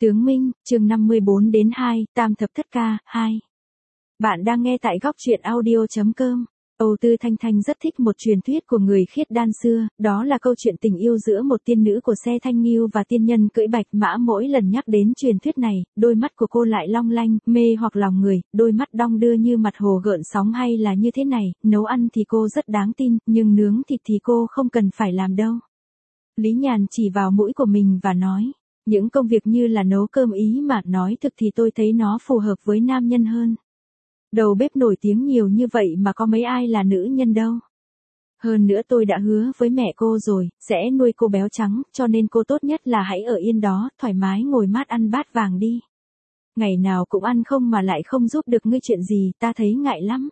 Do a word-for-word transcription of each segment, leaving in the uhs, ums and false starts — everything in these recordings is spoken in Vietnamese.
Tướng Minh, chương năm mươi bốn đến hai, Tam thập thất ca, hai. Bạn đang nghe tại góc truyện audio chấm com. Âu Tư Thanh Thanh rất thích một truyền thuyết của người khiết đan xưa, đó là câu chuyện tình yêu giữa một tiên nữ của xe Thanh Nghiêu và tiên nhân cưỡi bạch mã. Mỗi lần nhắc đến truyền thuyết này, đôi mắt của cô lại long lanh, mê hoặc lòng người, đôi mắt đong đưa như mặt hồ gợn sóng. Hay là như thế này, nấu ăn thì cô rất đáng tin, nhưng nướng thịt thì cô không cần phải làm đâu. Lý Nhàn chỉ vào mũi của mình và nói, những công việc như là nấu cơm ý mà nói thực thì tôi thấy nó phù hợp với nam nhân hơn. Đầu bếp nổi tiếng nhiều như vậy mà có mấy ai là nữ nhân đâu. Hơn nữa tôi đã hứa với mẹ cô rồi, sẽ nuôi cô béo trắng, cho nên cô tốt nhất là hãy ở yên đó, thoải mái ngồi mát ăn bát vàng đi. Ngày nào cũng ăn không mà lại không giúp được ngươi chuyện gì, ta thấy ngại lắm.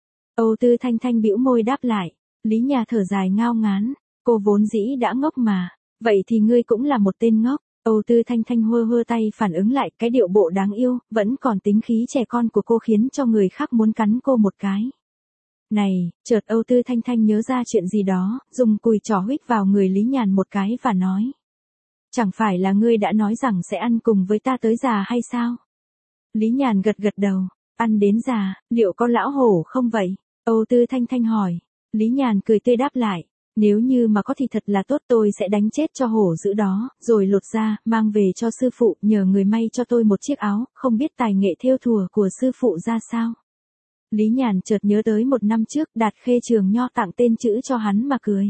Âu Tư Thanh Thanh bĩu môi đáp lại. Lý Nhà thở dài ngao ngán, cô vốn dĩ đã ngốc mà, vậy thì ngươi cũng là một tên ngốc. Âu Tư Thanh Thanh hơ hơ tay phản ứng lại, cái điệu bộ đáng yêu, vẫn còn tính khí trẻ con của cô khiến cho người khác muốn cắn cô một cái. Này, chợt Âu Tư Thanh Thanh nhớ ra chuyện gì đó, dùng cùi trỏ huých vào người Lý Nhàn một cái và nói. Chẳng phải là ngươi đã nói rằng sẽ ăn cùng với ta tới già hay sao? Lý Nhàn gật gật đầu, ăn đến già, liệu có lão hổ không vậy? Âu Tư Thanh Thanh hỏi. Lý Nhàn cười tươi đáp lại. Nếu như mà có thì thật là tốt, tôi sẽ đánh chết cho hổ dữ đó, rồi lột ra, mang về cho sư phụ, nhờ người may cho tôi một chiếc áo, không biết tài nghệ thêu thùa của sư phụ ra sao. Lý Nhàn chợt nhớ tới một năm trước, Đạt Khê Trường Nho tặng tên chữ cho hắn mà cười.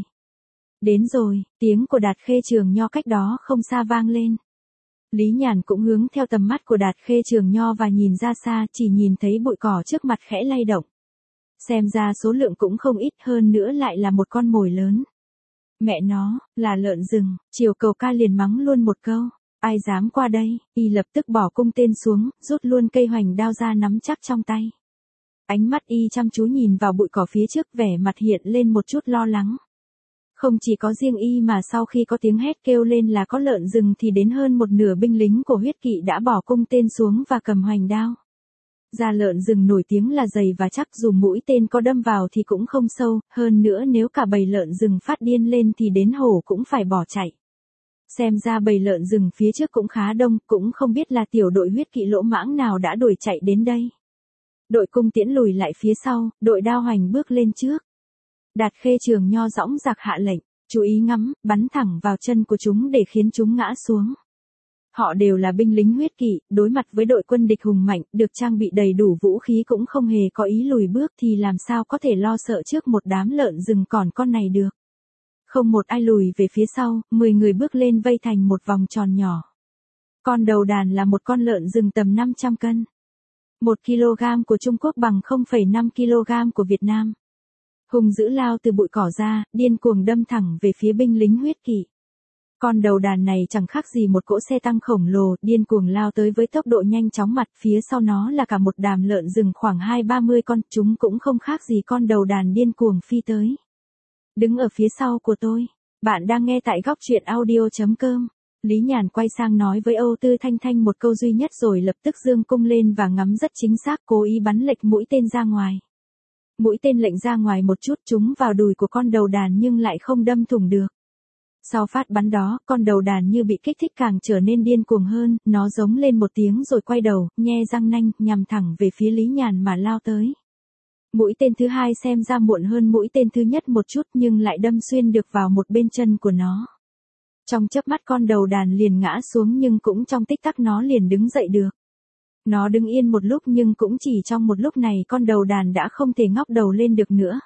Đến rồi, tiếng của Đạt Khê Trường Nho cách đó không xa vang lên. Lý Nhàn cũng hướng theo tầm mắt của Đạt Khê Trường Nho và nhìn ra xa, chỉ nhìn thấy bụi cỏ trước mặt khẽ lay động. Xem ra số lượng cũng không ít, hơn nữa lại là một con mồi lớn. Mẹ nó, là lợn rừng. Triều Cầu Ca liền mắng luôn một câu. Ai dám qua đây? Y lập tức bỏ cung tên xuống, rút luôn cây hoành đao ra nắm chắc trong tay. Ánh mắt Y chăm chú nhìn vào bụi cỏ phía trước, vẻ mặt hiện lên một chút lo lắng. Không chỉ có riêng Y mà sau khi có tiếng hét kêu lên là có lợn rừng thì đến hơn một nửa binh lính của huyết kỵ đã bỏ cung tên xuống và cầm hoành đao. Da lợn rừng nổi tiếng là dày và chắc, dù mũi tên có đâm vào thì cũng không sâu, hơn nữa nếu cả bầy lợn rừng phát điên lên thì đến hổ cũng phải bỏ chạy. Xem ra bầy lợn rừng phía trước cũng khá đông, cũng không biết là tiểu đội huyết kỵ lỗ mãng nào đã đuổi chạy đến đây. Đội cung tiễn lùi lại phía sau, đội đao hoành bước lên trước. Đạt Khê Trường Nho dõng dạc hạ lệnh, chú ý ngắm, bắn thẳng vào chân của chúng để khiến chúng ngã xuống. Họ đều là binh lính huyết kỵ, đối mặt với đội quân địch hùng mạnh, được trang bị đầy đủ vũ khí cũng không hề có ý lùi bước thì làm sao có thể lo sợ trước một đám lợn rừng còn con này được. Không một ai lùi về phía sau, mười người bước lên vây thành một vòng tròn nhỏ. Con đầu đàn là một con lợn rừng tầm năm trăm cân. một ki lô gam của Trung Quốc bằng không phẩy năm ki lô gam của Việt Nam. Hùng dữ lao từ bụi cỏ ra, điên cuồng đâm thẳng về phía binh lính huyết kỵ. Con đầu đàn này chẳng khác gì một cỗ xe tăng khổng lồ, điên cuồng lao tới với tốc độ nhanh chóng, mặt phía sau nó là cả một đàn lợn rừng khoảng hai ba mươi con, chúng cũng không khác gì con đầu đàn điên cuồng phi tới. Đứng ở phía sau của tôi, bạn đang nghe tại góc truyện audio chấm com. Lý Nhàn quay sang nói với Âu Tư Thanh Thanh một câu duy nhất rồi lập tức giương cung lên và ngắm rất chính xác, cố ý bắn lệch mũi tên ra ngoài. Mũi tên lệch ra ngoài một chút, trúng vào đùi của con đầu đàn nhưng lại không đâm thủng được. Sau phát bắn đó, con đầu đàn như bị kích thích càng trở nên điên cuồng hơn, nó giống lên một tiếng rồi quay đầu, nhe răng nanh, nhằm thẳng về phía Lý Nhàn mà lao tới. Mũi tên thứ hai xem ra muộn hơn mũi tên thứ nhất một chút nhưng lại đâm xuyên được vào một bên chân của nó. Trong chớp mắt con đầu đàn liền ngã xuống nhưng cũng trong tích tắc nó liền đứng dậy được. Nó đứng yên một lúc nhưng cũng chỉ trong một lúc này con đầu đàn đã không thể ngóc đầu lên được nữa.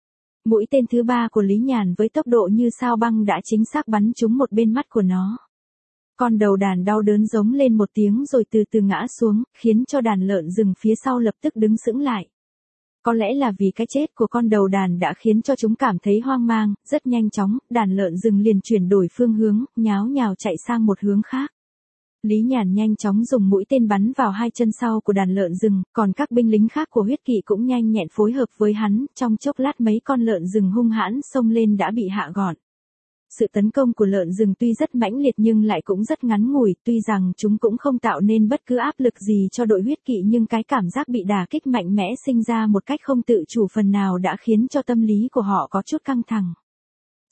Mũi tên thứ ba của Lý Nhàn với tốc độ như sao băng đã chính xác bắn trúng một bên mắt của nó. Con đầu đàn đau đớn giống lên một tiếng rồi từ từ ngã xuống, khiến cho đàn lợn rừng phía sau lập tức đứng sững lại. Có lẽ là vì cái chết của con đầu đàn đã khiến cho chúng cảm thấy hoang mang, rất nhanh chóng, đàn lợn rừng liền chuyển đổi phương hướng, nháo nhào chạy sang một hướng khác. Lý Nhàn nhanh chóng dùng mũi tên bắn vào hai chân sau của đàn lợn rừng, còn các binh lính khác của huyết kỵ cũng nhanh nhẹn phối hợp với hắn, trong chốc lát mấy con lợn rừng hung hãn xông lên đã bị hạ gọn. Sự tấn công của lợn rừng tuy rất mãnh liệt nhưng lại cũng rất ngắn ngủi, tuy rằng chúng cũng không tạo nên bất cứ áp lực gì cho đội huyết kỵ nhưng cái cảm giác bị đả kích mạnh mẽ sinh ra một cách không tự chủ phần nào đã khiến cho tâm lý của họ có chút căng thẳng.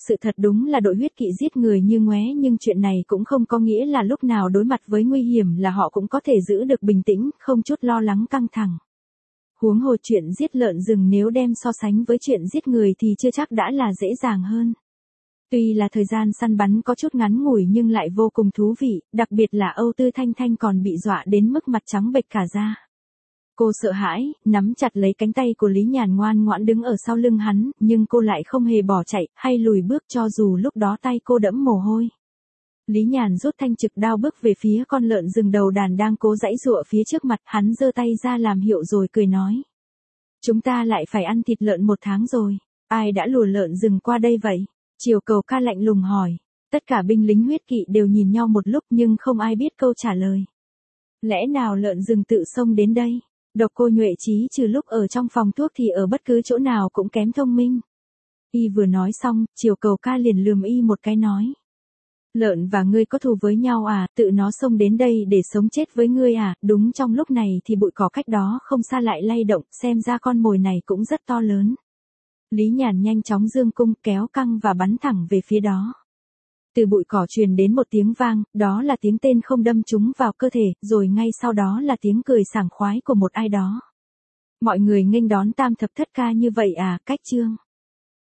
sự thật đúng là đội huyết kỵ giết người như ngoé, nhưng chuyện này cũng không có nghĩa là lúc nào đối mặt với nguy hiểm là họ cũng có thể giữ được bình tĩnh, không chút lo lắng căng thẳng. Huống hồ chuyện giết lợn rừng nếu đem so sánh với chuyện giết người thì chưa chắc đã là dễ dàng hơn. Tuy là thời gian săn bắn có chút ngắn ngủi nhưng lại vô cùng thú vị, đặc biệt là Âu Tư Thanh Thanh còn bị dọa đến mức mặt trắng bệch cả da. Cô sợ hãi, nắm chặt lấy cánh tay của Lý Nhàn ngoan ngoãn đứng ở sau lưng hắn, nhưng cô lại không hề bỏ chạy, hay lùi bước cho dù lúc đó tay cô đẫm mồ hôi. Lý Nhàn rút thanh trực đao bước về phía con lợn rừng đầu đàn đang cố giãy giụa phía trước mặt, hắn giơ tay ra làm hiệu rồi cười nói. Chúng ta lại phải ăn thịt lợn một tháng rồi, ai đã lùa lợn rừng qua đây vậy? Triều Cầu Ca lạnh lùng hỏi. Tất cả binh lính huyết kỵ đều nhìn nhau một lúc nhưng không ai biết câu trả lời. Lẽ nào lợn rừng tự xông đến đây? Độc Cô Nhuệ Chí trừ lúc ở trong phòng thuốc thì ở bất cứ chỗ nào cũng kém thông minh. Y vừa nói xong, Triều Cầu Ca liền lườm y một cái nói. Lợn và ngươi có thù với nhau à, tự nó xông đến đây để sống chết với ngươi à, đúng trong lúc này thì bụi cỏ cách đó không xa lại lay động, xem ra con mồi này cũng rất to lớn. Lý Nhàn nhanh chóng giương cung kéo căng và bắn thẳng về phía đó. Từ bụi cỏ truyền đến một tiếng vang, đó là tiếng tên không đâm trúng vào cơ thể, rồi ngay sau đó là tiếng cười sảng khoái của một ai đó. Mọi người nghênh đón Tam Thập Thất Ca như vậy à, cách chương.